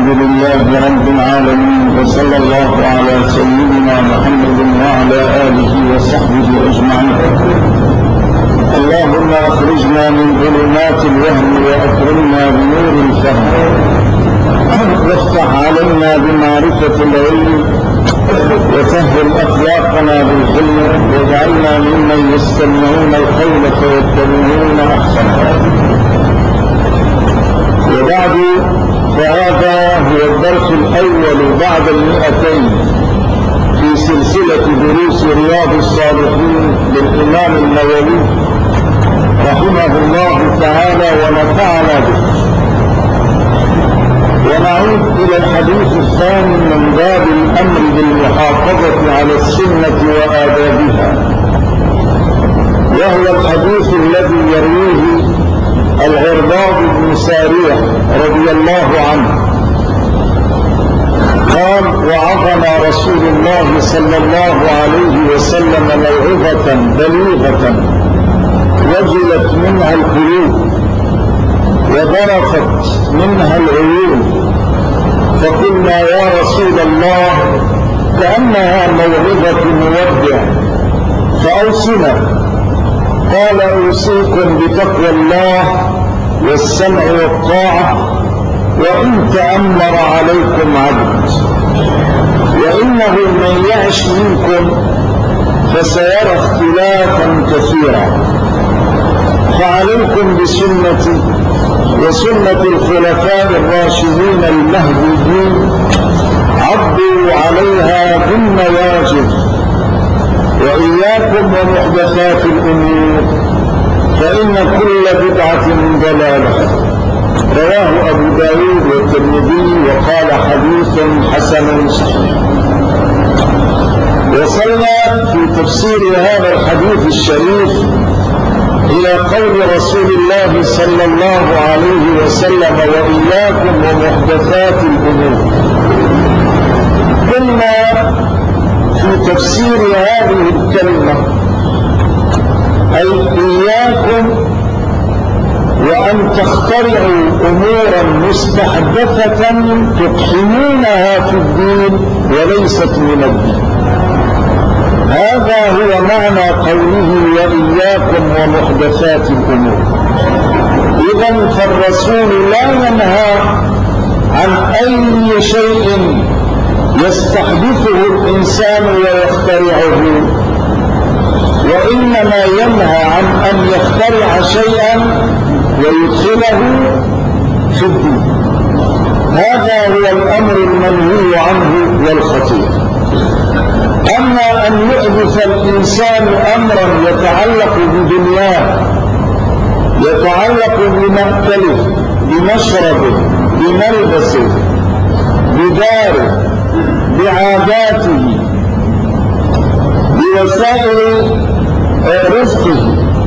الحمد لله رب العالمين، وصلى الله على سيدنا محمد وعلى آله وصحبه أجمعين. اللهم أخرجنا من ظلمات الوهم وأكرمنا بنور الفهم، وافتح علينا بمعرفة العلم، وسهل أخلاقنا بالحلم، واجعلنا ممن يستمعون القول فيتبعون أحسنه. وبعد، فهذا هو الدرس الأول بعد 200 في سلسلة دروس رياض الصالحين للإمام النووي رحمه الله تعالى ونفعنا به. ونعود إلى الحديث الثاني من باب الأمر بالمحافظة على السنة وآدابها، وهو الحديث الذي يرويه العرباض بن سارية رضي الله عنه قال: وعظنا رسول الله صلى الله عليه وسلم موعظة بليغة وجلت منها القلوب وذرفت منها العيون، فقلنا يا رسول الله كأنها موعظة مودع، فأوصنا. قال: أوصيكم بتقوى الله والسمع والطاعة، وإن تأمر عليكم عبد، وإنه من يعش منكم فسيرى اختلافا كثيرا، فعليكم بسنتي وسنة الخلفاء الراشدين المهديين، عضوا عليها بالنواجذ، وإياكم ومحدثات الأمور، فإن كل بدعة ضلالة. رواه أبو داود والترمذي وقال حديث حسن صحيح. وصلنا في تفسير هذا الحديث الشريف إلى قول رسول الله صلى الله عليه وسلم: وإياكم ومحدثات الأمور. قلنا في تفسير هذه الكلمة أي إياكم وأن تخترعوا أمورا مستحدثة تقحمونها في الدين وليست من الدين. هذا هو معنى قوله وإياكم ومحدثات الأمور. إذن فالرسول لا ينهى عن أي شيء يستحدثه الإنسان ويخترعه، وإنما ينهى عن أن يخترع شيئا ويدخله في الدين. هذا هو الأمر المنهي عنه والخطير. أما أن يحدث الإنسان أمرا يتعلق بدنياه، يتعلق بمأكله، بمشربه، بملبسه، بداره، بعاداته، بوسائل رزقه،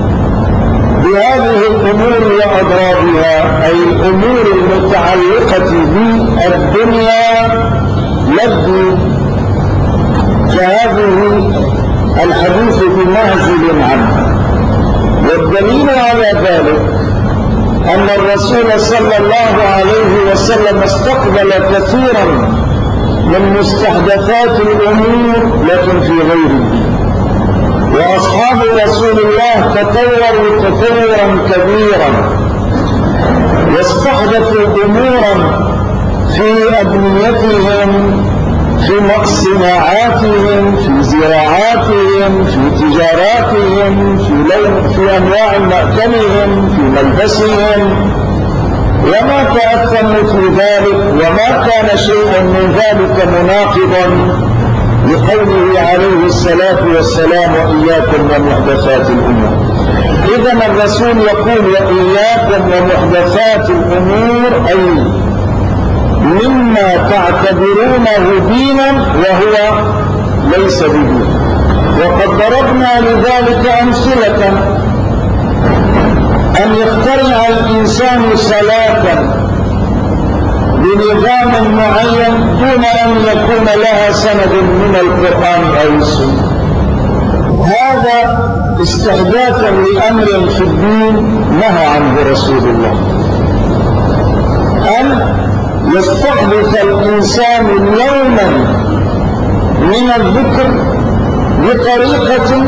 بهذه الأمور وأضرابها، أي الأمور المتعلقة بالدنيا لا الدين، فهذه الحديث بمعزل عنه. والدليل على ذلك أن الرسول صلى الله عليه وسلم استقبل كثيرا من مستحدثات الأمور لكن في غير الدين. وأصحاب رسول الله تطوروا تطورا كبيرا واستحدثوا أمورا في أبنيتهم، في صناعاتهم، في زراعاتهم، في تجاراتهم، في أنواع مأكلهم، في ملبسهم، وما تأثموا في ذلك، وما كان شيء من ذلك مناقضا لقوله عليه الصلاة والسلام: وإياكم ومحدثات الأمور. إذن الرسول يقول: وإياكم ومحدثات الأمور، أي مما تعتبرونه دينا وهو ليس بدين. وقد ضربنا لذلك أمثلة: أن يخترع الإنسان صلاة بنظام معين دون أن يكون لها سند من القرآن أو السنة، هذا استحداثا لأمر في الدين نهى عنه رسول الله. أن يستحدث الإنسان يوما من الذكر بطريقة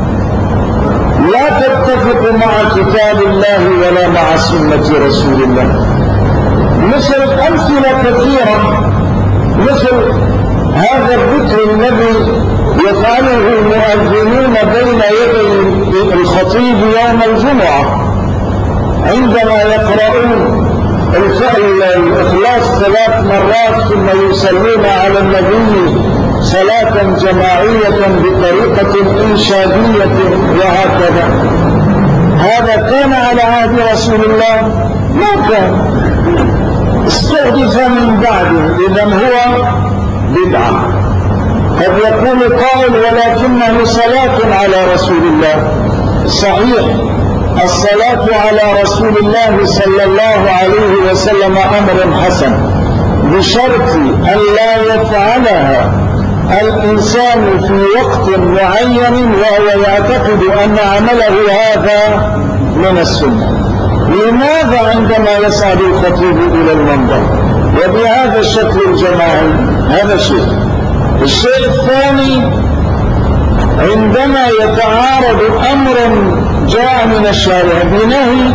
لا تتفق مع كتاب الله ولا مع سنة رسول الله، مثل أمثلة كثيرة، مثل هذا الذكر الذي يفعله المؤذنون بين يدي الخطيب يوم الجمعة عندما يقرؤون الإخلاص 3 مرات ثم يصلون على النبي صلاة جماعية بطريقة إنشادية وهكذا. هذا كان على عهد رسول الله؟ ما كان، استحدث من بعده، إذن هو بدعة. قد يكون قائل ولكنه صلاة على رسول الله. صحيح، الصلاة على رسول الله صلى الله عليه وسلم أمر حسن، بشرط أن لا يفعلها الإنسان في وقت معين وهو يعتقد أن عمله هذا من السنة. لماذا عندما يصعد الخطيب إلى المنبر وبهذا الشكل الجماعي؟ هذا شيء. الشيء الثاني، عندما يتعارض أمر جاء من الشارع بنهي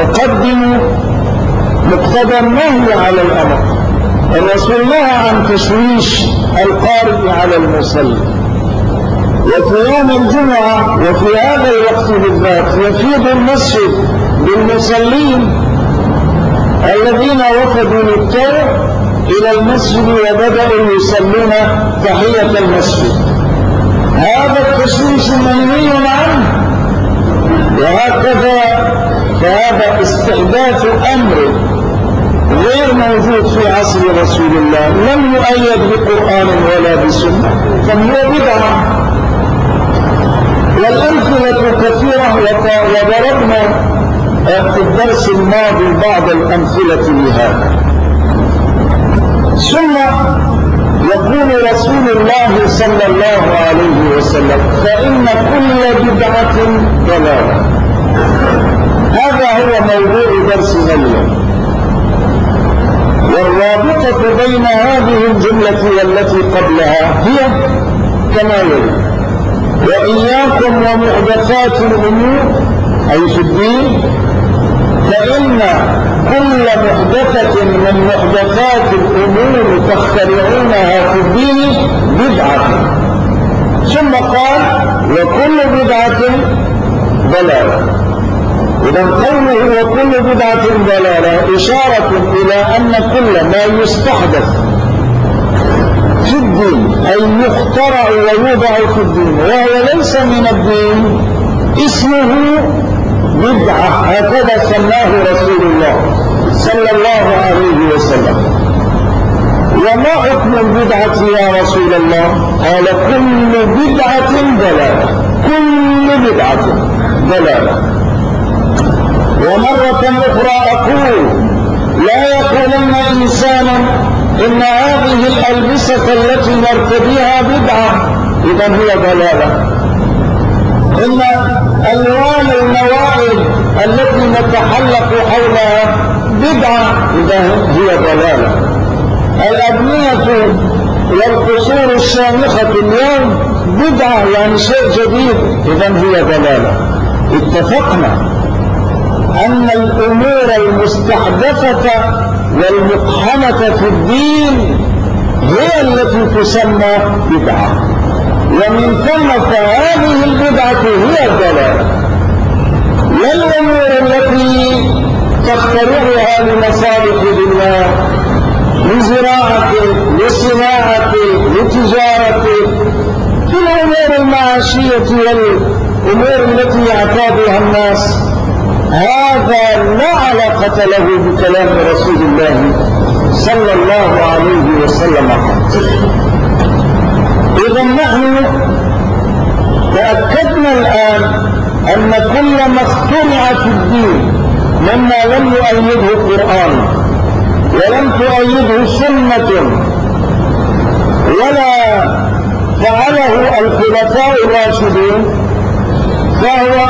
مقتضى النهي على الأمر، الرسول نهى عن تشويش القارئ على المصلي، وفي يوم الجمعة وفي هذا الوقت بالذات يفيض المسجد بالمصلين الذين وفدوا للطوع إلى المسجد وبدأوا يصلون تحية المسجد. هذا التشويش منهي عنه، وهكذا فهذا استحداث أمر غير موجود في عصر رسول الله، لم يؤيد بقرآن ولا بسنة، فهو بدعة. والأمثلة كثيرة، وضربنا في الدرس الماضي بعض الأمثلة لهذا. ثم يقول رسول الله صلى الله عليه وسلم: فإن كل بدعة ضلالة. هذا هو موضوع درسنا اليوم. والرابطة بين هذه الجملة والتي قبلها هي كما يلي: وإياكم ومحدثات الأمور، أي في الدين، فإن كل محدثة من محدثات الأمور تخترعونها في الدين بدعة. ثم قال: وكل بدعة ضلالة. إذن قوله وكل بدعة ضلالة إشارة إلى أن كل ما يستحدث في الدين أي يخترع ويوضع في الدين وهو ليس من الدين اسمه بدعة، هكذا سماه رسول الله صلى الله عليه وسلم. وما حكم البدعة يا رسول الله؟ قال: كل بدعة ضلالة، كل بدعة ضلالة. ومرة أخرى أقول: لا يقولن إنسان إن هذه الألبسة التي نرتديها بدعة، إذن هي ضلالة. إن ألوان الموائد التي نتحلق حولها بدعة، إذن هي ضلالة. الأبنية والقصور الشامخة اليوم بدعة، يعني شيء جديد، إذن هي ضلالة. اتفقنا أن الأمور المستحدثة والمقحمة في الدين هي التي تسمى بدعة، ومن ثم فهذه البدعة هي الضلالة، لا الأمور التي تخترعها لمصالح الله، لزراعة، لصناعة، لتجارة، في الأمور المعاشية والأمور التي يعتادها الناس. هذا لا علاقة له بكلام رسول الله صلى الله عليه وسلم. إذن نحن تأكدنا الآن أن كل ما اخترع في الدين مما لم يؤيده القرآن ولم تؤيده سنة ولا فعله الخلفاء الراشدون فهو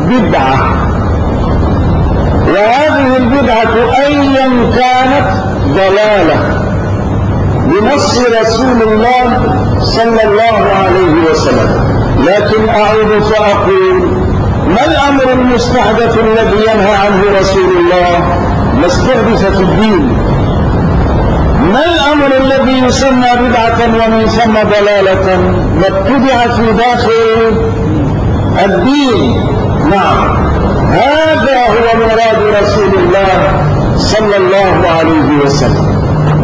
بدعة. وهذه البدعة أيا كانت ضلالة بنص رسول الله صلى الله عليه وسلم. لكن أعود فأقول: ما الأمر المستحدث الذي ينهى عنه رسول الله؟ ما استحدث في الدين. ما الأمر الذي يسمى بدعة ومن ثم ضلالة؟ ما ابتدع في داخل الدين. نعم، هذا هو مراد رسول الله صلى الله عليه وسلم.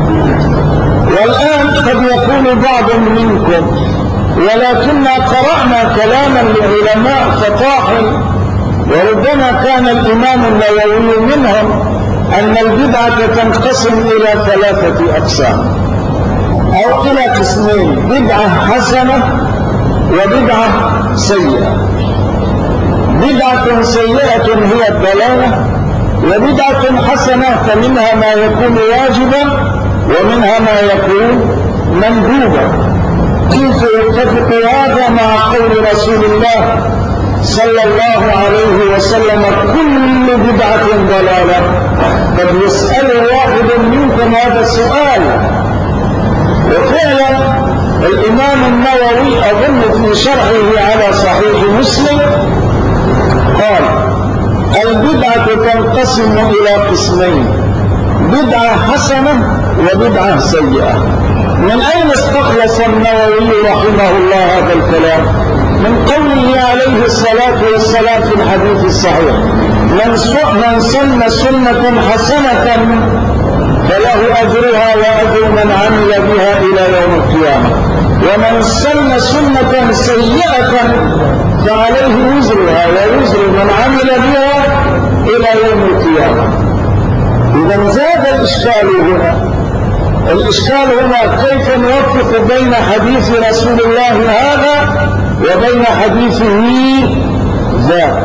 والآن قد يقول بعض منكم: ولكننا قرأنا كلاما لعلماء فطاحل، وربما كان الإمام النووي منهم، أن البدعة تنقسم إلى 3 أقسام أو إلى قسمين: بدعة حسنة وبدعة سيئة. بدعة سيئة هي الضلالة، وبدعة حسنة فمنها ما يكون واجبا ومنها ما يكون مندوبا. كيف يتفق هذا مع قول رسول الله صلى الله عليه وسلم: كل بدعة ضلالة؟ قد يسأل واحد منكم هذا السؤال. وفعلا الإمام النووي أظن في شرحه على صحيح مسلم قال: البدعة تنقسم إلى قسمين: بدعة حسنة وبدعة سيئة. من أين استخلص النووي رحمه الله هذا الكلام؟ من قوله عليه الصلاة والسلام في الحديث الصحيح: من سن سنة حسنة فله أجرها وأجر من عمل بها إلى يوم القيامة، ومن سن سنة سيئة فعليه وزرها ووزر من عمل بها إلى يوم القيامة. إذا زاد الإشكال هنا. الإشكال هنا كيف نوفق بين حديث رسول الله هذا وبين حديثه ذاك.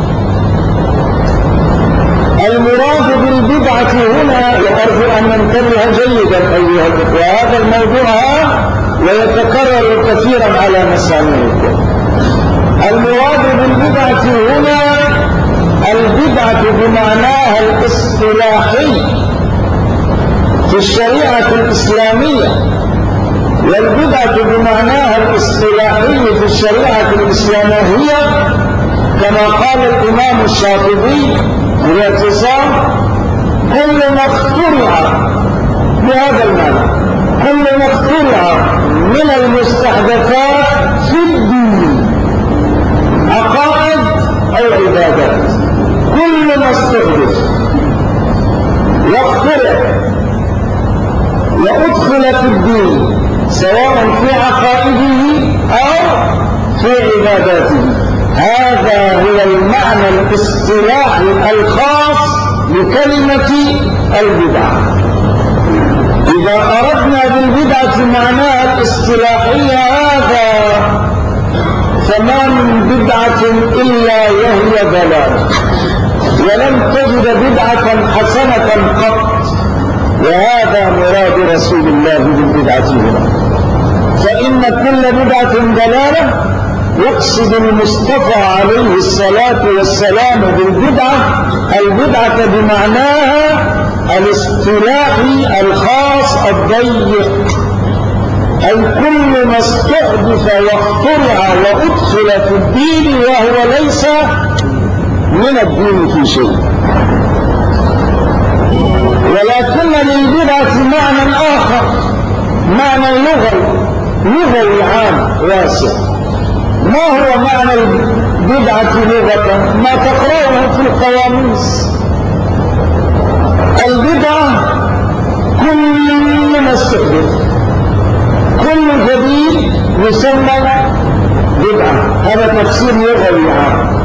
المراد بالبدعة هنا، وأرجو أن ننتبه جيدا أيها الأخوة، هذا الموضوع ويتكرر كثيرا على مسامعكم. المراد بالبدعة هنا البدعة بمعناها الاصطلاحي في الشريعة الإسلامية، والبدعة بمعناها الاصطلاحي في الشريعة الإسلامية هي كما قال الإمام الشاطبي في الاعتصام: كل ما اخترع، بهذا المعنى كل ما اخترع من المستحدثات في الدين، عقائد أو عبادات، كل ما استحدث واخترع وأدخل في الدين سواء في عقائده أو في عباداته، هذا هو المعنى الاصطلاحي الخاص لكلمة البدعة. إذا أردنا بالبدعة معناها الاصطلاحي هذا، فما من بدعة إلا وهي ضلالة، ولم تجد بدعة حسنة قط. وهذا مراد رسول الله بالبدعة هنا. فإن كل بدعة ضلالة يقصد المصطفى عليه الصلاة والسلام بالبدعة البدعة بمعناها الاصطلاحي الخاص الضيق، أي كل ما استحدث واخترع وأدخل في الدين وهو ليس من الدين في شيء. ولكن للبدعة معنى آخر، معنى لغوي عام واسع. ما هو معنى البدعة لغة؟ ما تقرأه في القواميس. البدعة كل ما استحدث، كل جديد يسمى بدعة، هذا تفسير لغوي عام.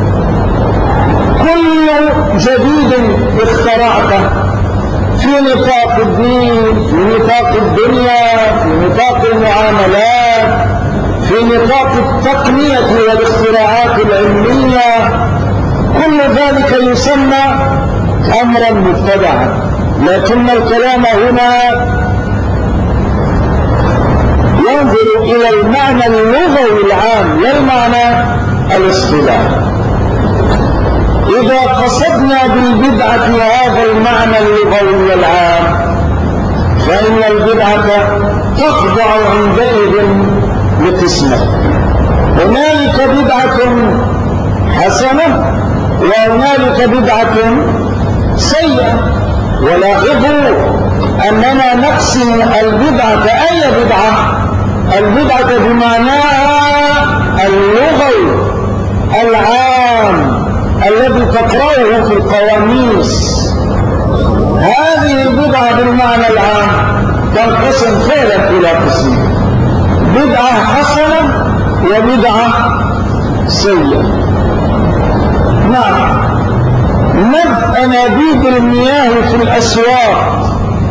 كل جديد اخترعته في نطاق الدين، في نطاق الدنيا، في نطاق المعاملات، في نطاق التقنية والاختراعات العلمية، كل ذلك يسمى أمرا مبتدعا. لكن الكلام هنا ينظر إلى المعنى اللغوي العام لا المعنى الاصطلاحي. إذا قصدنا بالبدعة هذا المعنى اللغوي العام فإن البدعة تخضع عندئذ لقسمه. هنالك بدعة حسنة وهنالك بدعة سيئة. ولاحظوا أننا نقسم البدعة أي بدعة؟ البدعة بمعناها اللغوي العام الذي تقرأه في القواميس. هذه البدعة بالمعنى العام تنقسم فعلا إلى قسمين: بدعة حسنة وبدعة سيئة. نعم، نبذ أنابيب المياه في الأسواق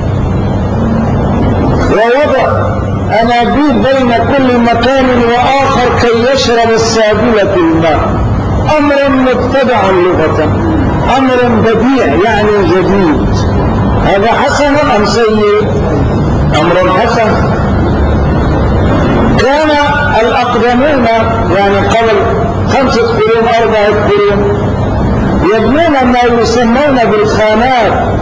ووضع أنابيب بين كل مكان وآخر كي يشرب السابلة الماء أمر مبتدع لغة، أمر بديع يعني جديد. هذا حسن أم سيء؟ أمر حسن. كان الأقدمون يعني قبل 5 قرون 4 قرون يبنون ما يسمون بالخانات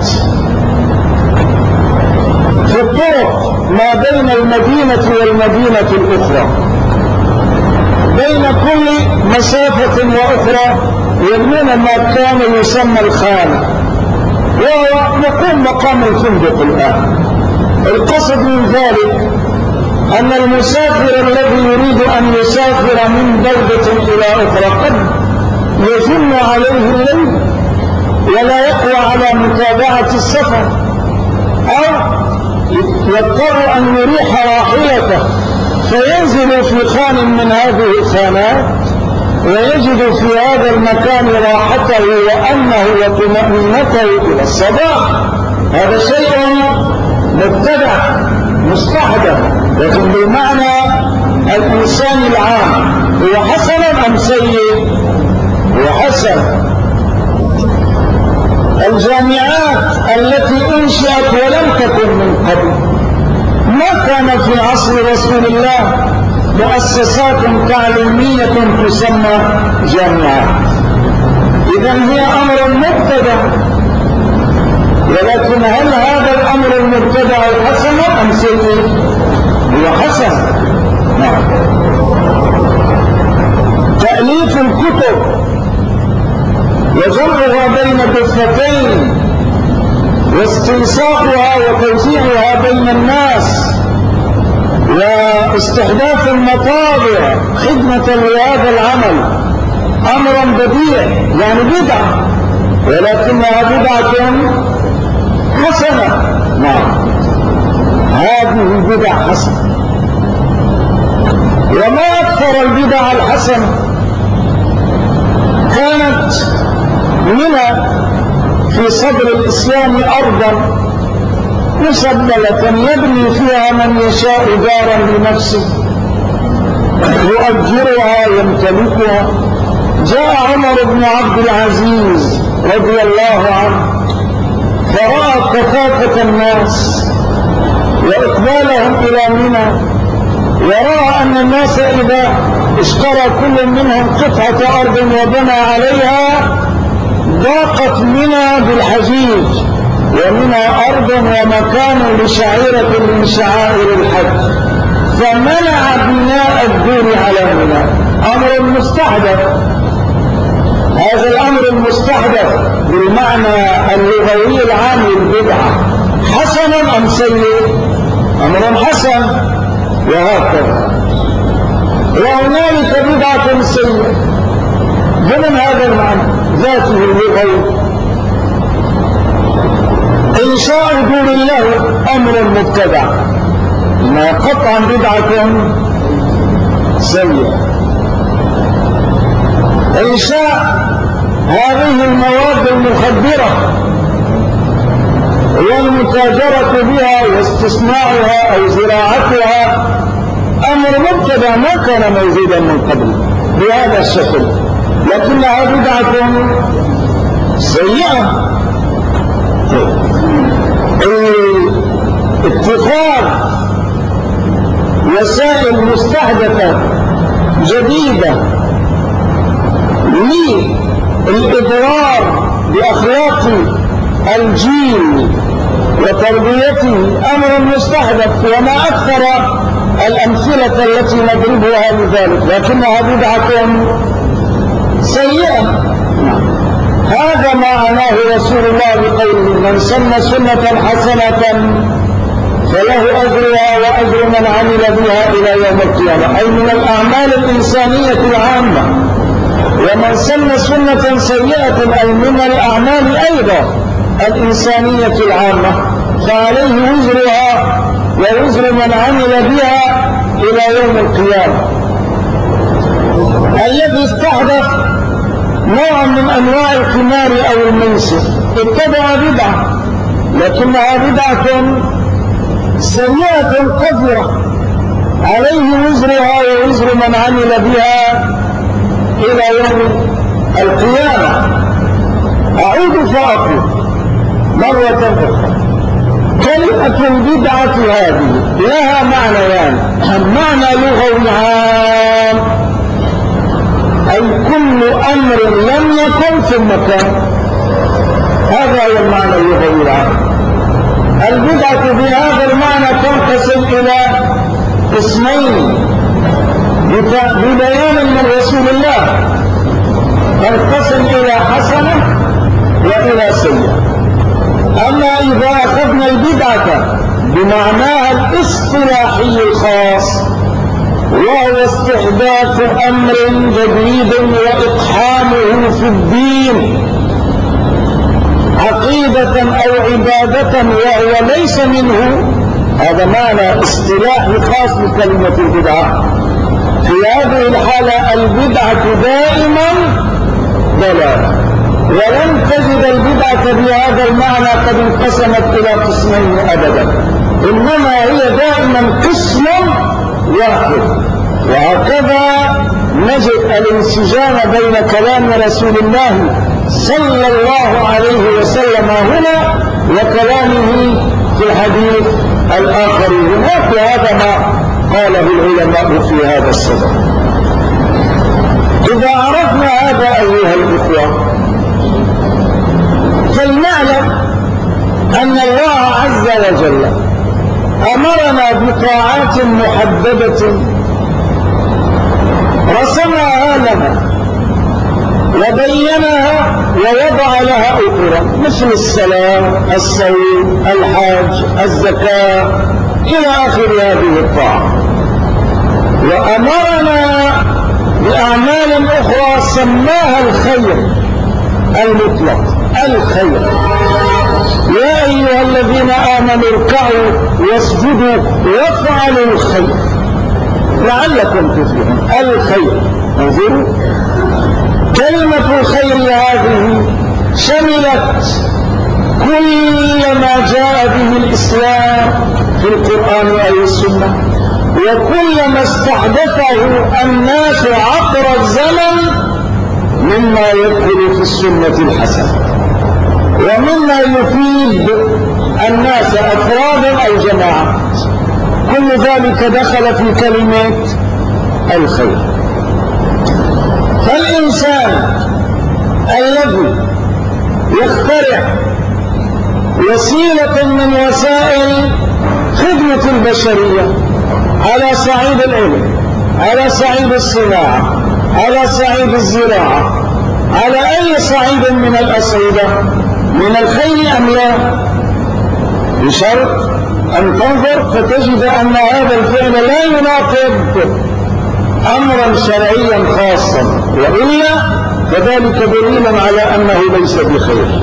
في الطرق ما بين المدينة والمدينة الأخرى. بين كل مسافة وأخرى يبنون ما كان يسمى الخانة، وهو يقوم مقام الفندق الآن. القصد من ذلك أن المسافر الذي يريد أن يسافر من بلدة إلى أخرى قد يجن عليه الليل ولا يقوى على متابعة السفر، أو يضطر أن يريح راحلته فينزل في خان من هذه الخانات ويجد في هذا المكان راحته وأمنه وطمأنينته إلى الصباح. هذا شيء مبتدع مستحدث، لكن بالمعنى الإنسان العام. هو حسن أم سيء؟ هو حسن. الجامعات التي انشأت ولم تكن من قبل، ما كان في عصر رسول الله مؤسسات تعليمية تسمى جامعات، إذن هي أمر مبتدع. ولكن هل هذا الأمر المبتدع حسن أم سيء؟ هو حسن. نعم. تأليف الكتب وجمعها بين دفتين واستنساخها وتوزيعها بين الناس واستحداث المطابع خدمة لهذا العمل أمر بديع يعني بدعة، ولكنها بدعة حسنة. نعم، هذه البدع حسنة. وما أكثر البدع الحسنة. كانت هنا في صدر الإسلام أرضا مسبلة يبني فيها من يشاء دارا لنفسه يؤجرها يمتلكها. جاء عمر بن عبد العزيز رضي الله عنه فرأى كثافة الناس وإقبالهم إلى منى، ورأى أن الناس إذا اشترى كل منهم قطعة أرض وبنى عليها ضاقت منى بالحجيج، ومنى أرض ومكان لشعيرة من شعائر الحج، فمنع بناء الدور على منى. أمر مستحدث. هذا الأمر المستحدث بالمعنى اللغوي العام للبدعة حسن أم سيء؟ أمر حسن. وهكذا. وهنالك بدعة سيئة ضمن هذا المعنى ذاته اللغوي. إنشاء دور الله أمر مبتدع، ما قطعا بدعة سيئة. إنشاء هذه المواد المخدرة والمتاجرة بها واستثمارها أو زراعتها أمر مبتدع ما كان موجودا من قبل بهذا الشكل، لكنها بدعة سيئة. اتخاذ وسائل مستحدثة جديدة للإضرار بأخلاق الجيل وتربيته أمر مستحدث، وما أكثر الأمثلة التي نضربها لذلك، لكنها بدعة سيئة. هذا ما عناه رسول الله بقوله: من سن سنة حسنة فله أجرها وأجر من عمل بها إلى يوم القيامة، أي من الأعمال الإنسانية العامة. ومن سن سنة سيئة أي من الأعمال أيضا الإنسانية العامة، فعليه وزرها ووزر من عمل بها إلى يوم القيامة. الذي استحدث نوع من أنواع القمار أو الميسر ابتدع بدعة، لكنها بدعة سيئة قذرة، عليه وزرها ووزر من عمل بها إلى يوم القيامة. أعود فأقول مرة أخرى: كلمة البدعة هذه لها معنيان: معنى لغوي عام، أي كل أمر لم يكن ثم كان، هذا هو المعنى اللغوي العام. البدعة بهذا المعنى تنقسم إلى قسمين ببيان من رسول الله، تنقسم إلى حسنة وإلى سيئة. أما إذا أخذنا البدعة بمعناها الاصطلاحي الخاص، وهو استحداث أمر جديد وإقحامه في الدين عقيدة أو عبادة وهو ليس منه، هذا معنى اصطلاحي خاص بكلمة البدعة. في هذه الحالة البدعة دائما ضلالة، ولن تجد البدعة بهذا المعنى قد انقسمت إلى قسمين أبدا، إنما هي دائما قسم واحد. وهكذا نجد الانسجام بين كلام رسول الله صلى الله عليه وسلم هنا وكلامه في الحديث الآخر هناك، وهذا ما قاله العلماء في هذا الصدد. إذا عرفنا هذا أيها الإخوة، فلنعلم أن الله عز وجل أمرنا بطاعات محددة رسمها لنا وبينها ووضع لها أخرى، مثل الصلاة، الصوم، الحج، الزكاة إلى آخر هذه الطاعة. وأمرنا بأعمال أخرى سماها الخير المطلق، الخير: يا أيها الذين آمنوا اركعوا واسجدوا وافعلوا الخير لعلكم تفلحون. الخير، انظروا، كلمة الخير هذه شملت كل ما جاء به الإسلام في القرآن أو السنة، وكل ما استحدثه الناس عبر الزمن مما يدخل في السنة الحسنة ومما يفيد الناس أفرادا أو جماعات، كل ذلك دخل في كلمة الخير. فالإنسان الذي يخترع وسيلة من وسائل خدمة البشرية على صعيد العلم، على صعيد الصناعة، على صعيد الزراعة، على أي صعيد من الأصعدة، من الخير أم لا؟ بشرط أن تنظر فتجد أن هذا الفعل لا يناقض أمرا شرعيا خاصا، وإلا فذلك دليل على أنه ليس بخير.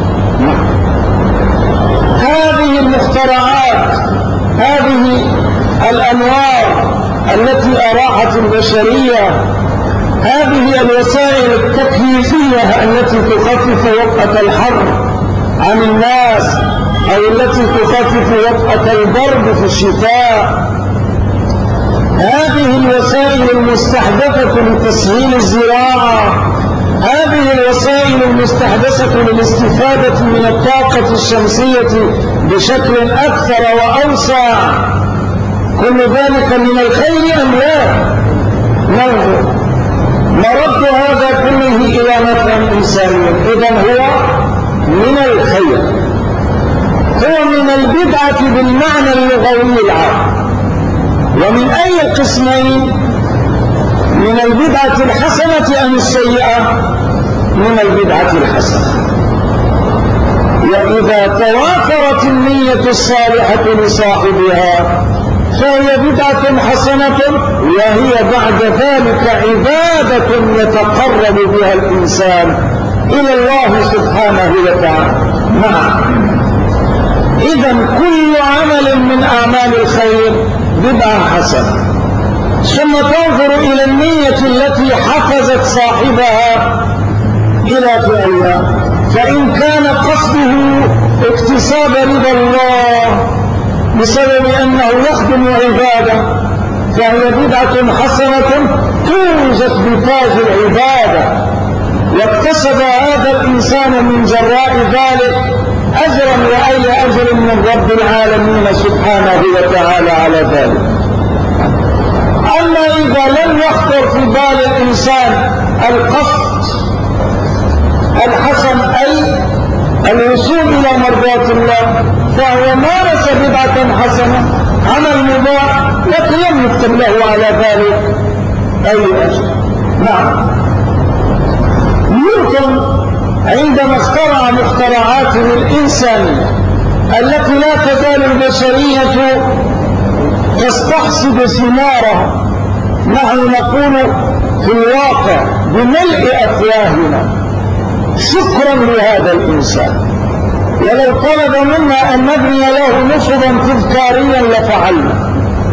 هذه المخترعات، هذه الأنوار التي أراحت البشرية، هذه الوسائل التكييفية التي تخفف وطأة الحر عن الناس، أو التي تخفف وطأة البرد في الشتاء، هذه الوسائل المستحدثة لتسهيل الزراعة، هذه الوسائل المستحدثة للاستفادة من الطاقة الشمسية بشكل أكثر وأوسع، كل ذلك من الخير أم لا؟ ننظر مرد هذا كله إلى نفع إنساني، إذن هو من الخير. هو من البدعة بالمعنى اللغوي العام. ومن أي قسمين؟ من البدعة الحسنة أم السيئة؟ من البدعة الحسنة. وإذا توافرت النية الصالحة لصاحبها فهي بدعة حسنة، وهي بعد ذلك عبادة يتقرب بها الإنسان إلى الله سبحانه وتعالى. إذن كل عمل من أعمال الخير بدعة حسنة. ثم تنظر إلى النية التي حفزت صاحبها إلى فعلها، فإن كان قصده اكتساب رضا الله بسبب أنه يخدم عبادة فهي بدعة حسنة توجد بتاج العبادة، واكتسب هذا الإنسان من جراء ذلك أجرا وأي أجر من رب العالمين سبحانه وتعالى على ذلك. أما إذا لم يخطر في بال الإنسان القصد الحسن أي الوصول إلى مرضاة الله فهو مارس بدعة حسنة عمل مباح لكن لم يكتب له على ذلك أي أجر. نيوتن عندما اخترع مخترعاته الإنسانية التي لا تزال البشرية تستحصد ثمارها، نحن نقول في الواقع بملء أفواهنا شكرا لهذا الإنسان، ولو طلب منا أن نبني له نصبا تذكاريا لفعلنا.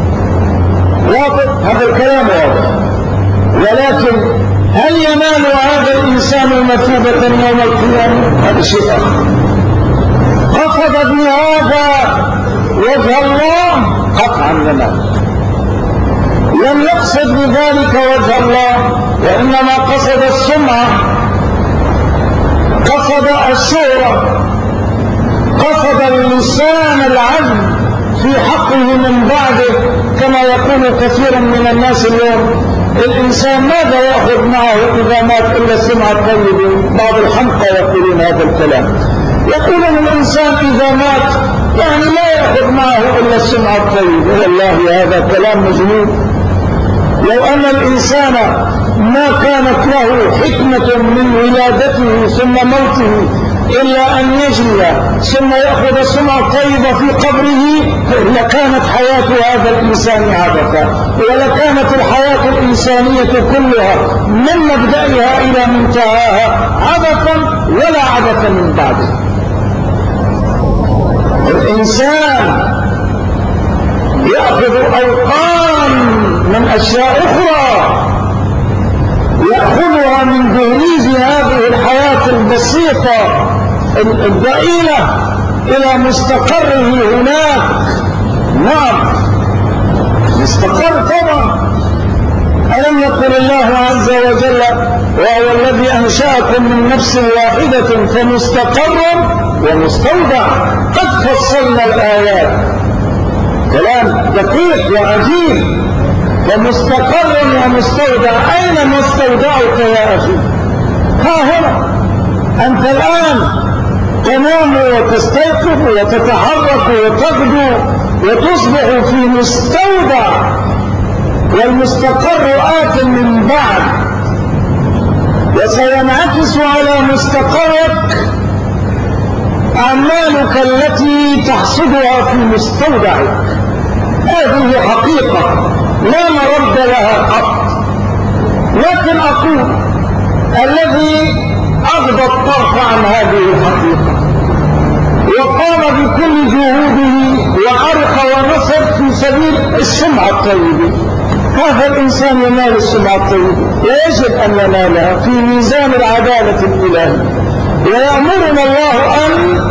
واضح هذا الكلام واضح. ولكن هل ينال هذا الإنسان مثوبة يوم القيامة؟ هذا شيء آخر. قصد ابن هذا وجه الله قطعا ينال. لم يقصد بذلك وجه الله وإنما قصد السمعة، قصد الشهرة، قصد اللسان العذب في حقه من بعده، كما يقول كثير من الناس اليوم الإنسان ماذا يأخذ معه إذا مات إلا السمعة الطيبة؟ بعض الحمقى يقولون هذا الكلام، يقولون الإنسان إذا مات يعني لا يأخذ معه إلا السمعة الطيبة. والله هذا كلام مجنون. لو أن الإنسان ما كانت له حكمة من ولادته ثم موته إلا أن يجري ثم يأخذ السمعة الطيبة في قبره لكانت حياة هذا الإنسان عبثا، ولكانت الحياة الإنسانية كلها من مبدأها إلى منتهاها عبثا ولا عبثا من بعده. الإنسان يأخذ أوقات من أشياء أخرى يأخذها من دهليز هذه الحياة البسيطة الضئيلة إلى مستقره هناك. مستقر طبعا. ألم يقل الله عز وجل وهو الذي أنشأكم من نفس واحدة فمستقر ومستودع قد فصلنا الآيات. كلام دقيق وعجيب. ومستقر ومستودع، أين مستودعك يا أخي؟ ها هنا أنت الآن تنام وتستيقظ وتتحرك وتغدو وتصبح في مستودع، والمستقر آت من بعد وسينعكس على مستقرك أعمالك التي تحصدها في مستودعك. هذه حقيقة لا مرد لها قط. لكن أقول الذي أغضى الطرف عن هذه الحقيقة وقام بكل جهوده وعرق ونصب في سبيل السمعة الطيبة، هذا الإنسان ينال السمعة الطيبة ويجب أن ينالها في ميزان العدالة الإلهية، ويأمرنا الله أن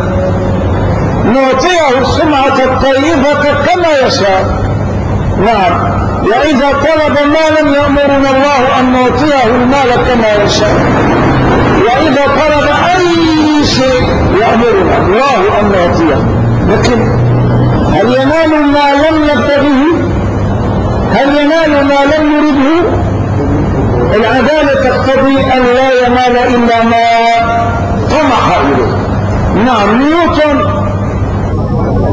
نعطيه السمعة الطيبة كما يشاء. وإذا طلب مالا يأمرنا الله أن نعطيه المال كما يشاء، وإذا طلب أي شيء يأمرنا الله أن نعطيه. لكن هل ينال ما لم نبتغيه؟ هل ينال ما لم يرده؟ العدالة تقتضي أن لا ينال إلا ما طمح إليه. نيوتن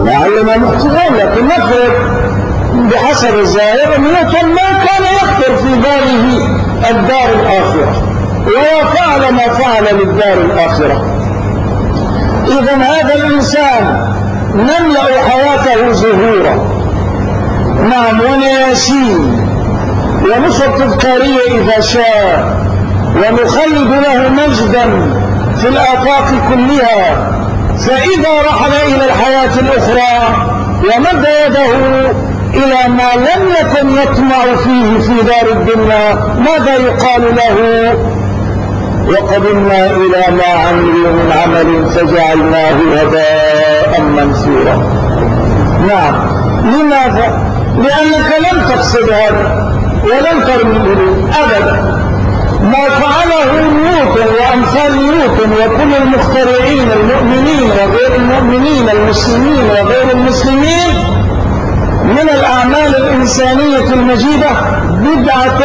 لعلنا مخطئون، لكن نفرض بحسب الظاهر نيوتن ما كان يخطر في باله الدار الآخرة وفعل ما فعل للدار الآخرة. إذن هذا الإنسان نملأ حياته زهورا، نعم، ونياسين ونصر تذكارية إذا شاء، ونخلد له مجدا في الآفاق كلها، فإذا رحل إلى الحياة الأخرى ومد يده إلى ما لم يكن يطمع فيه في دار الدنيا، ماذا يقال له؟ وقدمنا إلى ما عملوا من عمل فجعلناه هباء منثورا. نعم، لماذا؟ لأنك لم تقصد هذا ولم ترمي إليه أبدا. ما فعله نيوتن وأمثال نيوتن وكل المخترعين المؤمنين وغير المؤمنين المسلمين وغير المسلمين من الأعمال الإنسانية المجيدة بدعة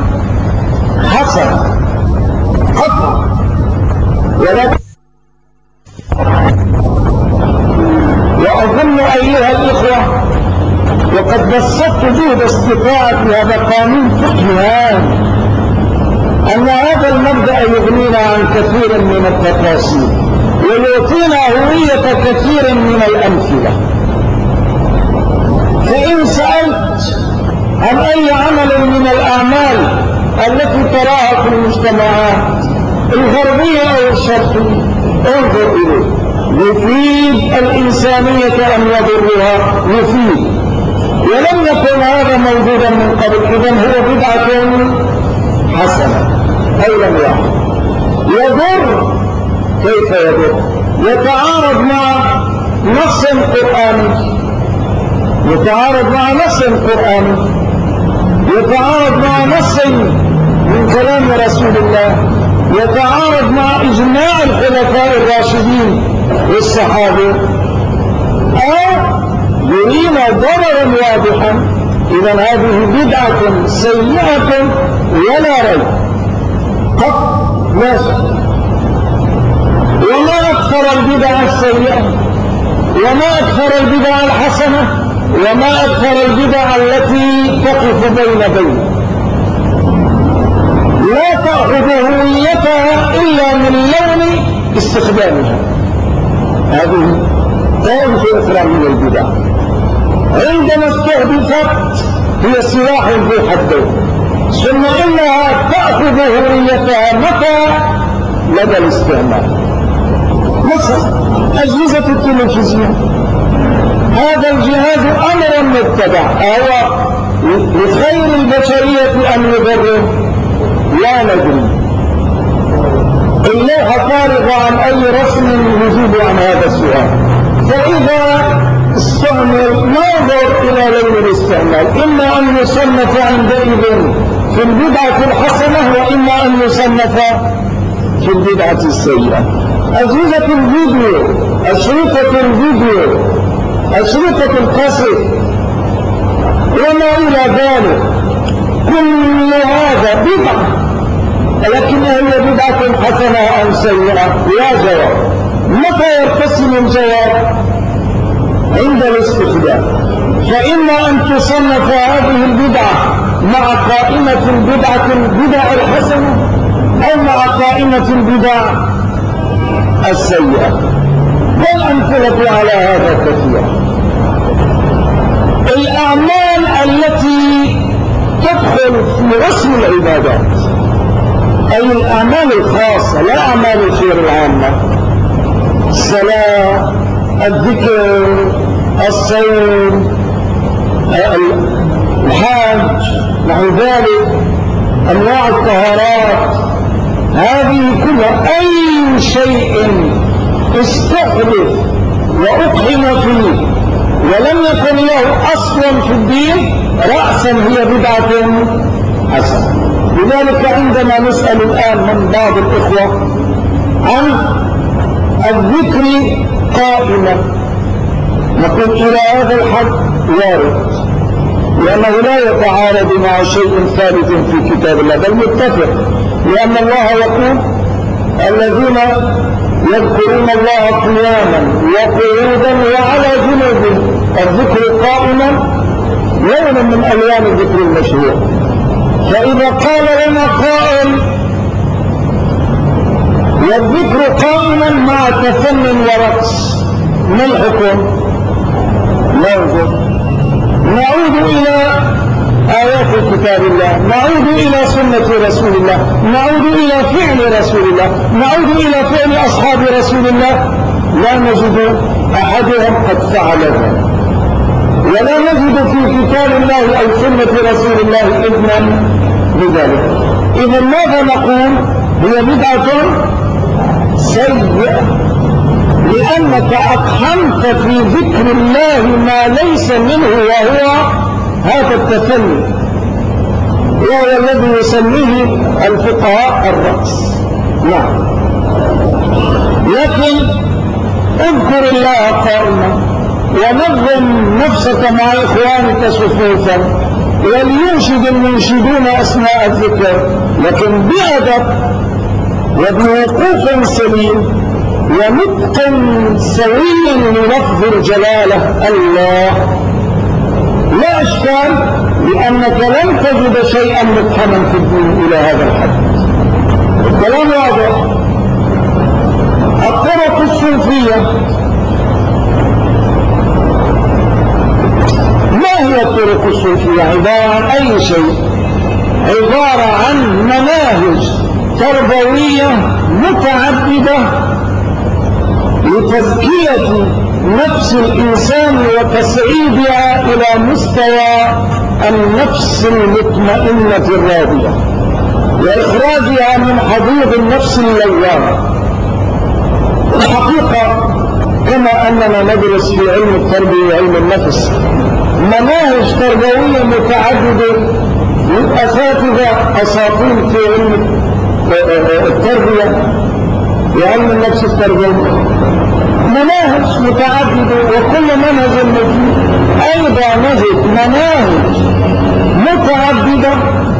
حسنة قطعا، وأظن أيها الإخوة وقد بسطت جهد استطاعتي هذا قانون فقهي أن هذا المبدأ يغنينا عن كثير من التفاصيل ويعطينا هوية كثير من الأمثلة. فإن سألت عن أي عمل من الأعمال التي تراها في المجتمعات الغربية أو الشرقية انظر إليه، يفيد الإنسانية أم يضرها؟ يفيد، ولم يكن هذا موجودا من قبل، إذن هو بدعة حسنة أو لم يعد. يضر، كيف يضر؟ يتعارض مع نص قرآني، يتعارض مع نص قرآني، يتعارض مع نص من كلام رسول الله، يتعارض مع إجماع الخلفاء الراشدين والصحابة، أو يرينا ضررا واضحا. إذن هذه بدعة سيئة ولا ريب، قط لا شك. وما أكثر البدع السيئة، وما أكثر البدع الحسنة، وما أكثر البدع التي تقف بين لا تأخذ هويتها إلا من لون استخدامها. هذه طائفة أخرى من البدع عندما استهدفت هي سلاح ذو حدين، ثم إنها تأخذ هويتها متى؟ لدى الاستعمال. مثلا أجهزة التلفزيون، هذا الجهاز أمر مبتدع، هو لخير البشرية أم يضره؟ لا ندري. اللوحة فارغة عن أي رسم يجيب عن هذا السؤال. فإذا استعمل نظر إلى لون الاستعمال، إما أن يصنف عندئذ في البدعة الحسنة، وإما أن يصنف في البدعة السيئة. أجهزة الفيديو، أشرطة الفيديو، أشرطة القصر وما إلى ذلك، كل هذا بدعة، لكنها هي بدعة حسنة أم سيئة؟ لا جواب. متى يرتسم الجواب؟ عند الاستخدام. فإما أن تصنف هذه البدعة مع قائمة البدع الحسنة، أو مع قائمة البدع السيئة. والأمثلة على هذا كثيرة. الأعمال التي تدخل في رسم العبادات، أي الأعمال الخاصة لا أعمال الخير العامة، الصلاة، الذكر، الصوم، الحج، نحو ذلك، أنواع الطهارات، هذه كلها أي شيء استحدث وأقحم فيه ولم يكن له أصلا في الدين رأسا هي بدعة حسنة. لذلك عندما نسأل الآن من بعض الإخوة عن الذكر قائمة، نقول إلى هذا الحد وارد، لأنه لا يتعارض مع شيء ثابت في كتاب الله، بل متفق، لأن الله يقول الذين يذكرون الله قياما وقعودا وعلى جنوبهم. الذكر قائما لون من ألوان الذكر المشروع. فإذا قال لنا قائل والذكر قائما مع تفن ورقص، ما الحكم؟ نعود إلى آيات كتاب الله، نعود إلى سنة رسول الله، نعود إلى فعل رسول الله، نعود إلى فعل أصحاب رسول الله، لا نجد أحدهم قد فعل ذلك، ولا نجد في كتاب الله أو سنة رسول الله إذنا بذلك. إذا ماذا نقول؟ هي بدعة سيئة، لأنك أقحمت في ذكر الله ما ليس منه، وهو هذا التفني، وهو الذي يسميه الفقهاء الرقص. نعم، لكن اذكر الله قائما ونظم نفسك مع إخوانك صفوفا، ولينشد المنشدون أثناء الذكر، لكن بأدب وبوقوف سليم ونطق سوي للفظ الجلالة الله، لا إشكال، لأنك لن تجد شيئا مقحما في الدين إلى هذا الحد. الكلام واضح. الطرق الصوفية، ما هي الطرق الصوفية؟ عبارة عن أي شيء، عبارة عن مناهج تربوية متعددة لتزكية نفس الإنسان وتسعيدها إلى مستوى النفس المطمئنة الراضية، وإخراجها من حضيض النفس اللوامة. الحقيقة كما أننا ندرس في علم التربية وعلم النفس مناهج تربوية متعددة للأساتذة أساطين في علم التربية وعلم النفس التربوي، مناهج متعددة، وكل منهج مفيد. أيضا نجد مناهج متعددة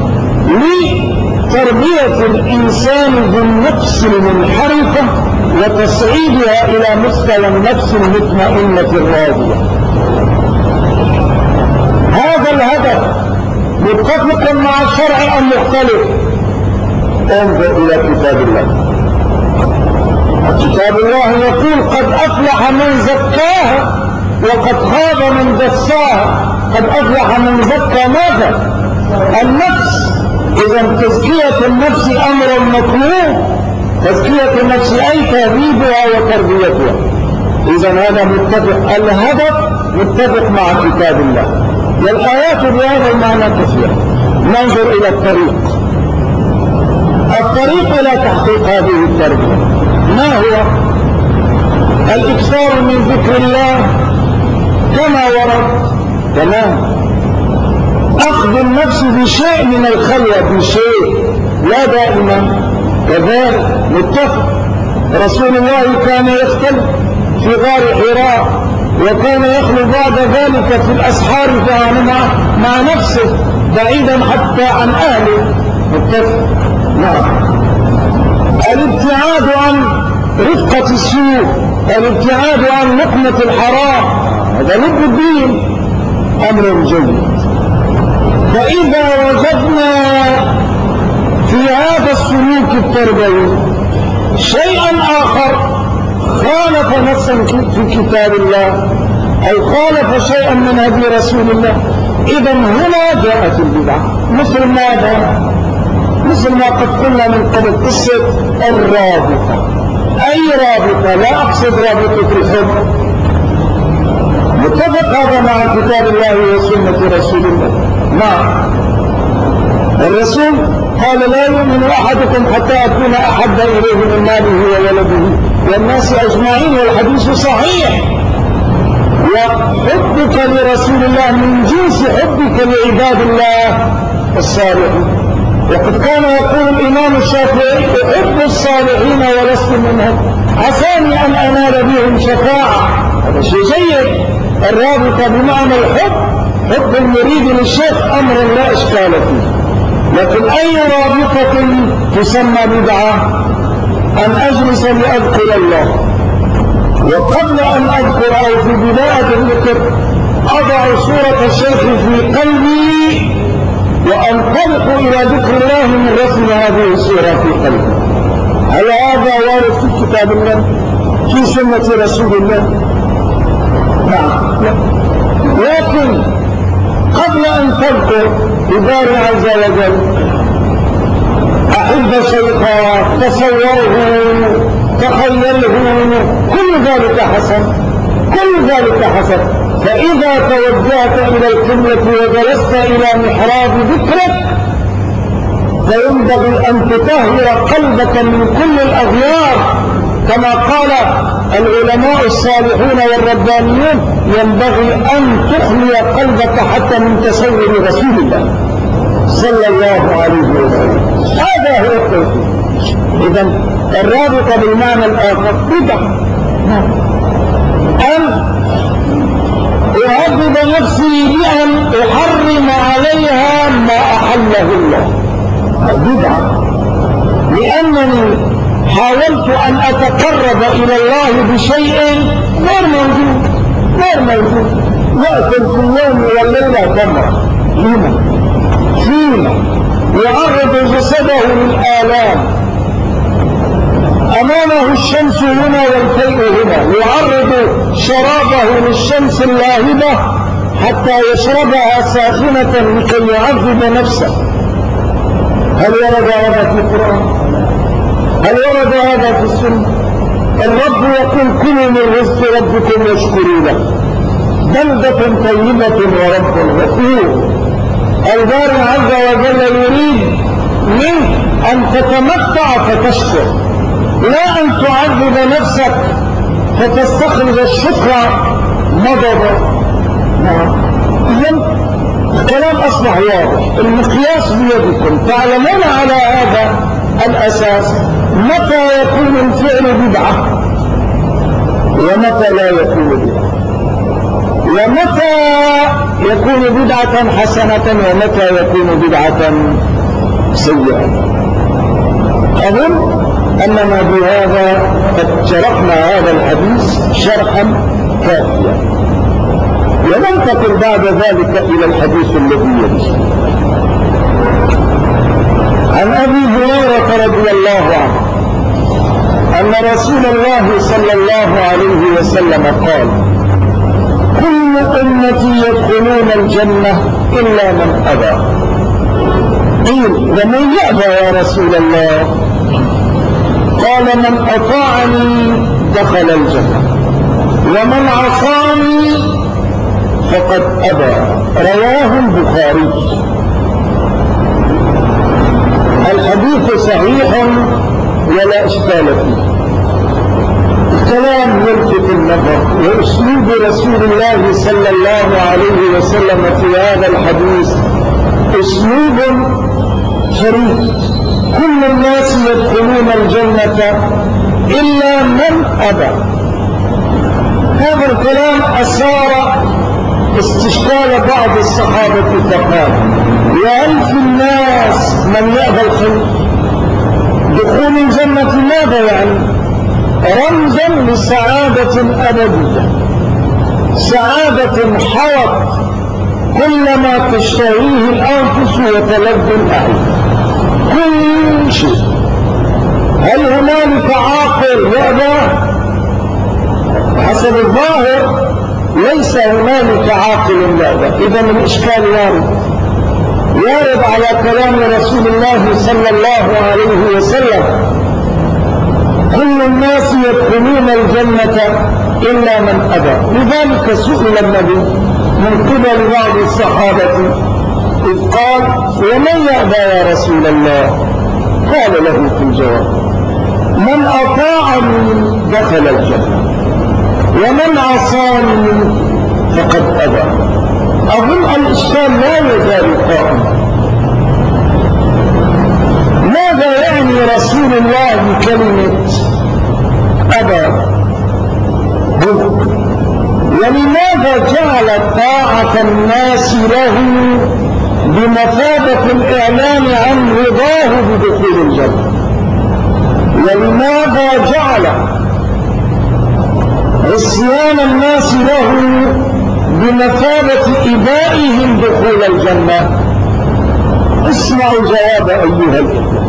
لتربية الإنسان بالنفس المنحرفة وتصعيدها إلى مستوى النفس المطمئنة الراضية. هذا الهدف متفق مع الشرع أم مختلف؟ انظر إلى كتاب الله. كتاب الله يقول قد أفلح من زكاها وقد خاب من دساها. قد أفلح من زكى ماذا؟ النفس. إذا تزكية النفس أمر مطلوب، تزكية النفس أي تهذيبها وتربيتها. إذا هذا متفق، الهدف متفق مع كتاب الله، والآيات بهذا المعنى كثيرة. ننظر إلى الطريق إلى تحقيق هذه التربية. ما هو؟ الإكثار من ذكر الله كما ورد، تمام. أخذ النفس بشيء من الخلوة، بشيء، لا دائما كذلك. متفق. رسول الله كان يختلف في غار حراء، وكان يخلو بعد ذلك في الأسحار مع نفسه بعيدا حتى عن أهله. متفق. نعم. الابتعاد عن رفقة السوء، الابتعاد عن لقمة الحرام، هذا لب الدين، أمر جيد. فإذا وجدنا في هذا السلوك التربوي شيئا آخر خالف نصا في كتاب الله أو خالف شيئا من هدي رسول الله، إذا هنا جاءت البدعة. مثل ماذا؟ مثل ما قد قلنا من قبل قصة الرابطة. أي رابطة؟ لا أقصد رابطة الحب. متفق هذا مع كتاب الله وسنة رسول الله. نعم. الرسول قال لا يؤمن أحدكم حتى أكون أحب إليه من ماله وولده والناس أجمعين، والحديث صحيح. وحبك لرسول الله من جنس حبك لعباد الله الصالحين. وقد كان يقول الإمام الشافعي أحب الصالحين ولست منهم، عساني أن أنال بهم شفاعة. هذا شيء جيد. الرابطة بمعنى الحب، حب المريد للشيخ أمر لا إشكال فيه. لكن أي رابطة تسمى بدعة؟ أن أجلس لأذكر الله، وقبل أن أذكر أو في بداية الذكر أضع صورة الشيخ في قلبي وأنطلق إلى ذكر الله من رسم هذه الصورة في قلبي. هل هذا وارد في كتاب الله في سنة رسول الله؟ نعم. لكن قبل أن تذكر بباري عز وجل أحب شيخا، تصوره، تخيله، كل ذلك حسن، كل ذلك حسن. فإذا توجهت إلى القبلة وجلست إلى محراب ذكرك فينبغي أن تطهر قلبك من كل الأغيار، كما قال العلماء الصالحون والربانيون ينبغي أن تخلي قلبك حتى من تصور رسول الله صلى الله عليه وسلم. هذا هو التوحيد. إذن الرابطة بالمعنى الآخر بدعة، أن أعذب نفسي بأن أحرم عليها ما أحله الله، بدعة، لأنني حاولت أن أتقرب إلى الله بشيء غير موجود، غير موجود. يأكل في اليوم والليلة تمرة، فيما يعرض جسده للآلام، أمامه الشمس هنا والفيء هنا، يعرض شرابه للشمس اللاهبة حتى يشربها ساخنة لكي يعذب نفسه. هل ورد هذا في القرآن؟ هل ورد هذا في السنة؟ الرب يقول كلوا من رزق ربكم واشكروا له، بلدة طيبة ورب غفور. الباري عز وجل يريد منك أن تتمتع فتشكر، لا أن تعذب نفسك فتستخرج الشكر مضضا. إذن الكلام أصبح واضح، المقياس بيدكم، تعلمون على هذا الأساس متى يكون الفعل بدعة ومتى لا يكون بدعة، ومتى يكون بدعة حسنة ومتى يكون بدعة سيئة. أظن أننا بهذا قد شرحنا هذا الحديث شرحا كافيا، وننتقل بعد ذلك إلى الحديث الذي يليه. عن أبي هريرة رضي الله عنه أن رسول الله صلى الله عليه وسلم قال: كل أمتي يدخلون الجنة إلا من أبى. قيل: ومن يأبى يا رسول الله؟ قال: من أطاعني دخل الجنة ومن عصاني فقد أبى. رواه البخاري. الحديث صحيح ولا إشكال فيه. الكلام يلفت النظر، وأسلوب رسول الله صلى الله عليه وسلم في هذا الحديث أسلوب فريد. كل الناس يدخلون الجنة إلا من أبى. هذا الكلام أثار استشكال بعض الصحابة فقال: وهل في الناس من يأبى الخير؟ دخول الجنة ماذا يعني؟ رمزا لسعادة أبدية، سعادة حوت كل ما تشتهيه الأنفس وتلذ الأعين، كل شيء. هل هنالك عاقل يأبى؟ حسب الظاهر ليس هنالك عاقل يأبى. إذن الإشكال وارد على كلام رسول الله صلى الله عليه وسلم: كل الناس يدخلون الجنة إلا من أبى. لذلك سئل النبي من قبل بعض الصحابة إذ قال: ومن يأبى يا رسول الله؟ قال له في الجواب: من أطاعني دخل الجنة ومن عصاني فقد أبى. أظن الإشكال لا يزال قائما. ماذا يعني رسول الله بكلمة أبى؟ ولماذا جعل طاعة الناس له بمثابة الإعلان عن رضاه بدخول الجنة؟ ولماذا جعل عصيان الناس له بمثابة إبائهم دخول الجنة؟ اسمعوا جواب أيها الإخوة.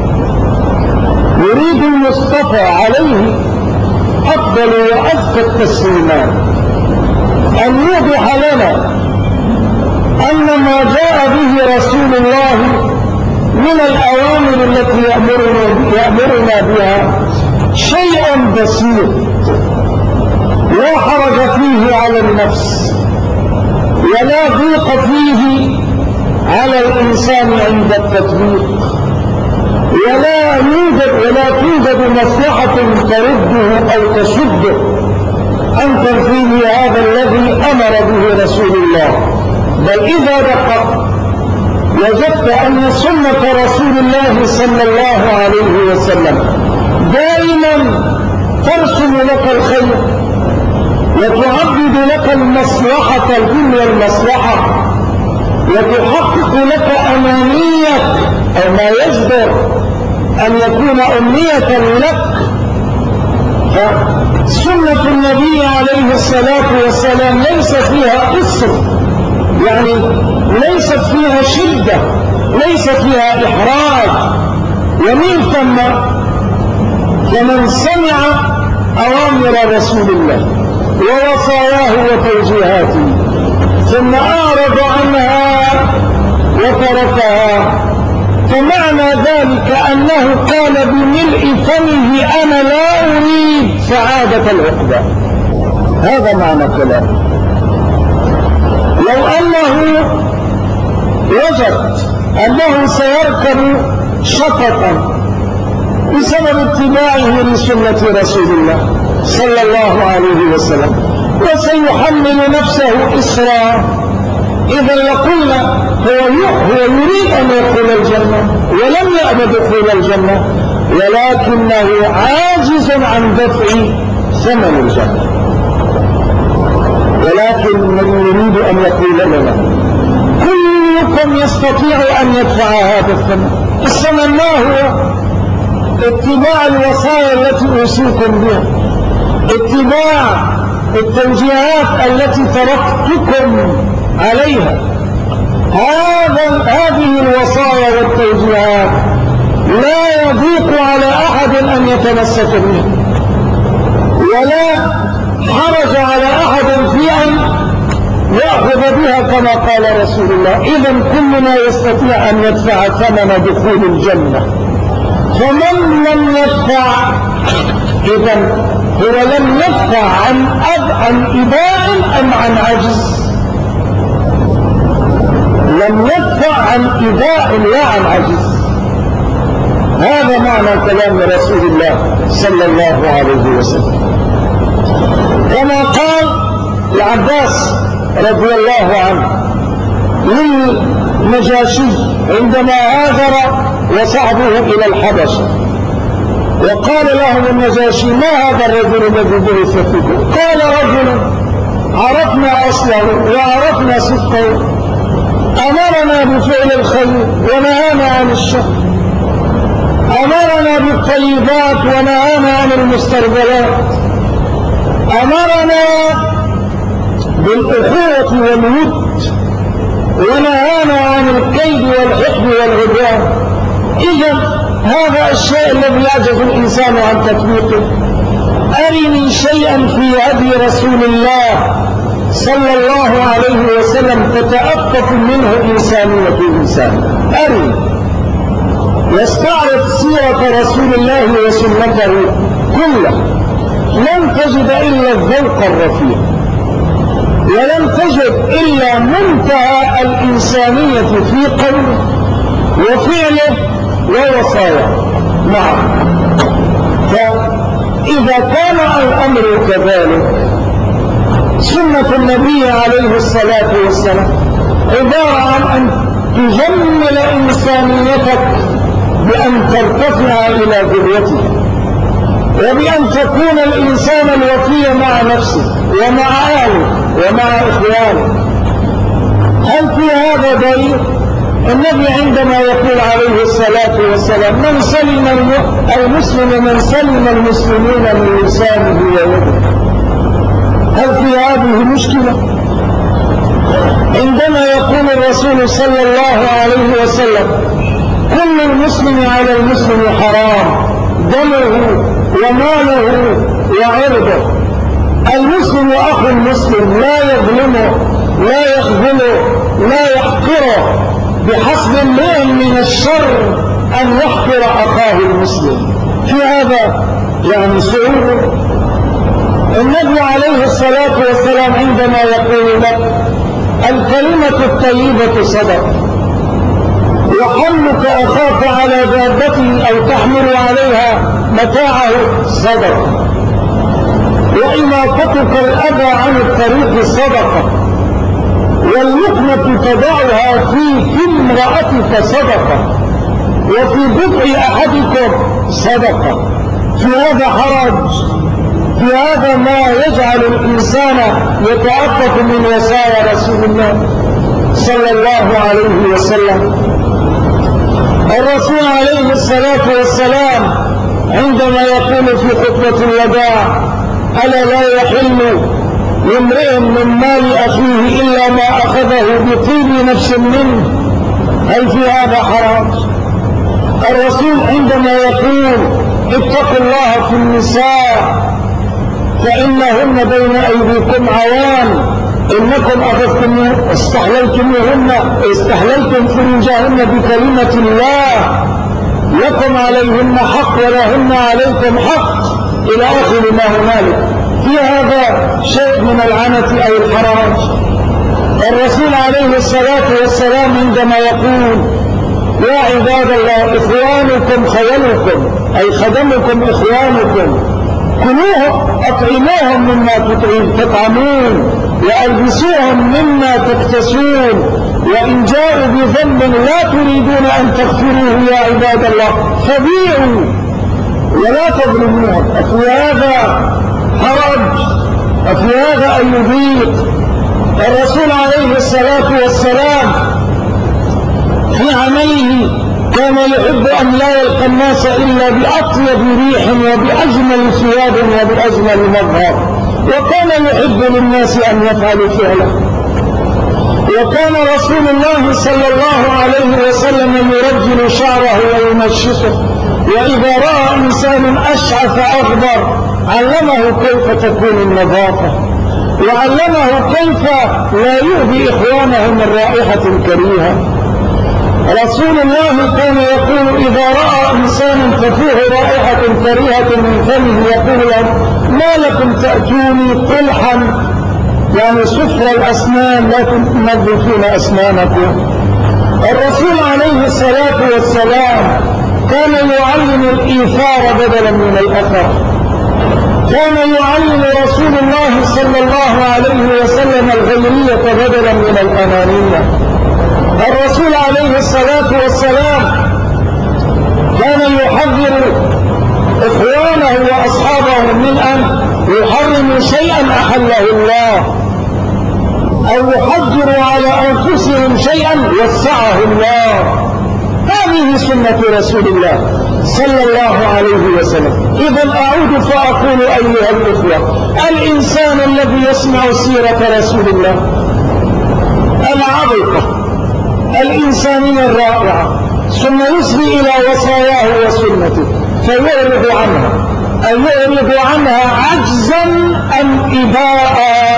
يريد المصطفى عليه أفضل وأزكى التسليمات أن يوضح لنا أن ما جاء به رسول الله من الأوامر التي يأمرنا بها شيء بسيط لا حرج فيه على النفس ولا ضيق فيه على الإنسان عند التطبيق، ولا توجد مصلحة ترده أو تشده عن تنفيذ هذا الذي أمر به رسول الله. بل إذا دققت وجدت أن سنة رسول الله صلى الله عليه وسلم دائما ترسم لك الخير وتعبد لك المصلحة الدنيا المصلحة وتحقق لك أمانية أو ما يجدر أن يكون أمنية لك. فسنة النبي عليه الصلاة والسلام ليس فيها قصر، يعني ليست فيها شدة، ليس فيها إحراج. ومن ثم فمن سمع أوامر رسول الله ووصاياه وتوجيهاته ثم أعرض عنها وتركها فمعنى ذلك أنه قال بملء فمه أنا لا أريد سعادة العقبى. هذا معنى كلامه. لو أنه وجد أنه سيركب شططا بسبب اتباعه لسنة رسول الله صلى الله عليه وسلم وسيحمل نفسه إسرا، إذا لقلنا هو يريد أن يدخل الجنة ولم يأبى دخول الجنة، ولكنه عاجز عن دفع ثمن الجنة. ولكن من يريد أن يقول لنا كلكم يستطيع أن يدفع هذا الثمن. الثمن ما هو؟ اتباع الوصايا التي أوصيكم بها، اتباع التوجيهات التي تركتكم عليها. هذه الوصايا والتوجيهات لا يضيق على أحد أن يتمسك بها، ولا حرج على أحد في أن يأخذ بها كما قال رسول الله. إذن كلنا يستطيع أن يدفع ثمن دخول الجنة. فمن لم يدفع إذن هو لم يدفع عن إباء أم عن عجز؟ لم يدفع عن إباء لا عن عجز. هذا معنى كلام رسول الله صلى الله عليه وسلم. كما قال العباس رضي الله عنه للنجاشي عندما هاجر وصعده إلى الحبشة، وقال لهم النجاشي ما هذا الرجل الذي بعث فيكم؟ قال رجل عرفنا أصله وعرفنا صدقه، أمرنا بفعل الخير ونهانا عن الشر، أمرنا بالطيبات ونهانا عن المسترذلات، أمرنا بالأخوة والود ونهانا عن الكيد والحقد والعدوان. إذا هذا الشيء الذي يعجز الإنسان عن تطبيقه. أرني شيئا في هدي رسول الله صلى الله عليه وسلم تتأفف منه إنسانية الإنسان. أرني يستعرض سيرة رسول الله وسنته كله، لن تجد إلا الذوق الرفيع، ولم تجد إلا منتهى الإنسانية في قوله وفعله ووصاياه. نعم، فإذا كان الأمر كذلك سنة النبي عليه الصلاة والسلام عبارة عن أن تجمل إنسانيتك بأن ترتفع إلى ذريته، وبأن تكون الإنسان الوفي مع نفسه ومع أهله ومع إخوانه. هل في هذا دليل؟ النبي عندما يقول عليه الصلاة والسلام من سلم المسلم من سلم المسلمون من لسانه ويده، هل في هذه مشكلة؟ عندما يقول الرسول صلى الله عليه وسلم كل المسلم على المسلم حرام دمه وماله وعرضه، المسلم أخو المسلم لا يظلمه لا يخذله لا يحقره، بحسب امرئ من الشر أن يحقر أخاه المسلم. في هذا يعني سؤال النبي عليه الصلاة والسلام عندما يقول لك الكلمة الطيبة صدقة، وحملك أخاك على دابته أو تحمل عليها متاعه صدقة، وإماطتك الأذى عن الطريق صدقة، واللقمة تضعها في امرأتك صدقة، وفي بضع أحدكم صدقة. في هذا حرج، في هذا ما يجعل الإنسان يتأفف من وصايا رسول الله صلى الله عليه وسلم. الرسول عليه الصلاة والسلام عندما يقول في خطبة الوداع ألا لا يحل لامرئ من مال أخيه إلا ما أخذه بطيب نفس منه، هل في هذا حرج؟ الرسول عندما يقول اتقوا الله في النساء فإنهن بين أيديكم عوان إنكم استحللتم فروجهن بكلمة الله لكم عليهن حق ولهن عليكم حق إلى آخر ما هنالك. في هذا شيء من العنة أو الحرج. الرسول عليه الصلاة والسلام عندما يقول يا عباد الله إخوانكم خولكم أي خدمكم إخوانكم كلوهم أطعموهم مما تطعمون وألبسوهم مما تكتسون، وإن جاءوا بذنب لا تريدون أن تغفروه يا عباد الله فبيعوا ولا تظلموهم. أفي هذا حرج؟ أفي هذا أن يضيق؟ الرسول عليه الصلاة والسلام في عمله كان يحب أن لا يلقى الناس إلا بأطيب ريح وبأجمل ثياب وبأجمل مظهر، وكان يحب للناس أن يفعلوا فعله. وكان رسول الله صلى الله عليه وسلم يرجل شعره ويمشطه، وإذا رأى إنسان أشعث أغبر علمه كيف تكون النظافة، وعلمه كيف لا يؤذي إخوانه من رائحة كريهة. رسول الله كان يقول إذا رأى إنسان تفوه رائحة كريهة من فمه يقول له ما لكم تأتوني قلحا يعني صفر الأسنان لا تنظفون أسنانكم. الرسول عليه الصلاة والسلام كان يعلم الإيثار بدلا من الأثر. كان يعلم رسول الله صلى الله عليه وسلم الغيرية بدلا من الأنانية. الرسول عليه الصلاة والسلام كان يحذر إخوانه وأصحابه من أن يحرموا شيئا أحله الله أو يحذروا على أنفسهم شيئا وسعه الله. هذه سنة رسول الله صلى الله عليه وسلم. إذن أعود فأقول أيها الإخوة الإنسان الذي يسمع سيرة رسول الله العظيمة الإنسانية الرائعة ثم يصغي إلى وصاياه وسنته فيعرض عنها أن يعرض عنها عجزا أم إباء،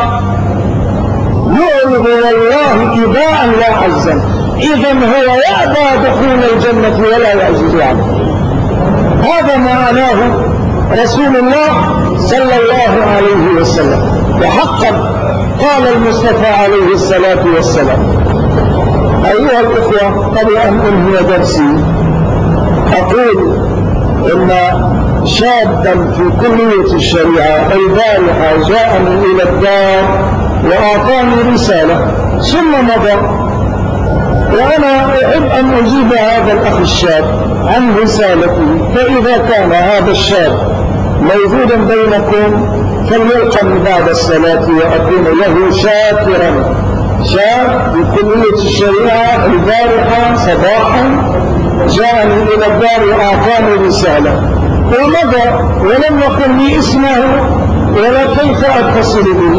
يعرض والله إباء لا عجزا. إذن هو يأبى دخول الجنة ولا يعجز عنه. هذا معناه رسول الله صلى الله عليه وسلم. وحقا قال المصطفى عليه الصلاة والسلام. أيها الأخوة قبل أن أنهي درسي أقول إن شابا في كلية الشريعة البارحة جاءني إلى الدار وأعطاني رسالة ثم مضى، وأنا أحب أن أجيب هذا الأخ الشاب عن رسالته، فإذا كان هذا الشاب موجودا بينكم فليلقني بعد الصلاة وأكون له شاب بكلية الشريعة البارحة صباحا جاءني إلى الدار وأعطاني رسالة ومضى ولم يقل لي اسمه ولا كيف أتصل به،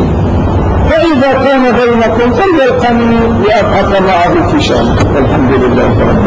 فإذا كان بينكم فليلقني لأبحث معه في شأنه. الحمد لله رب العالمين.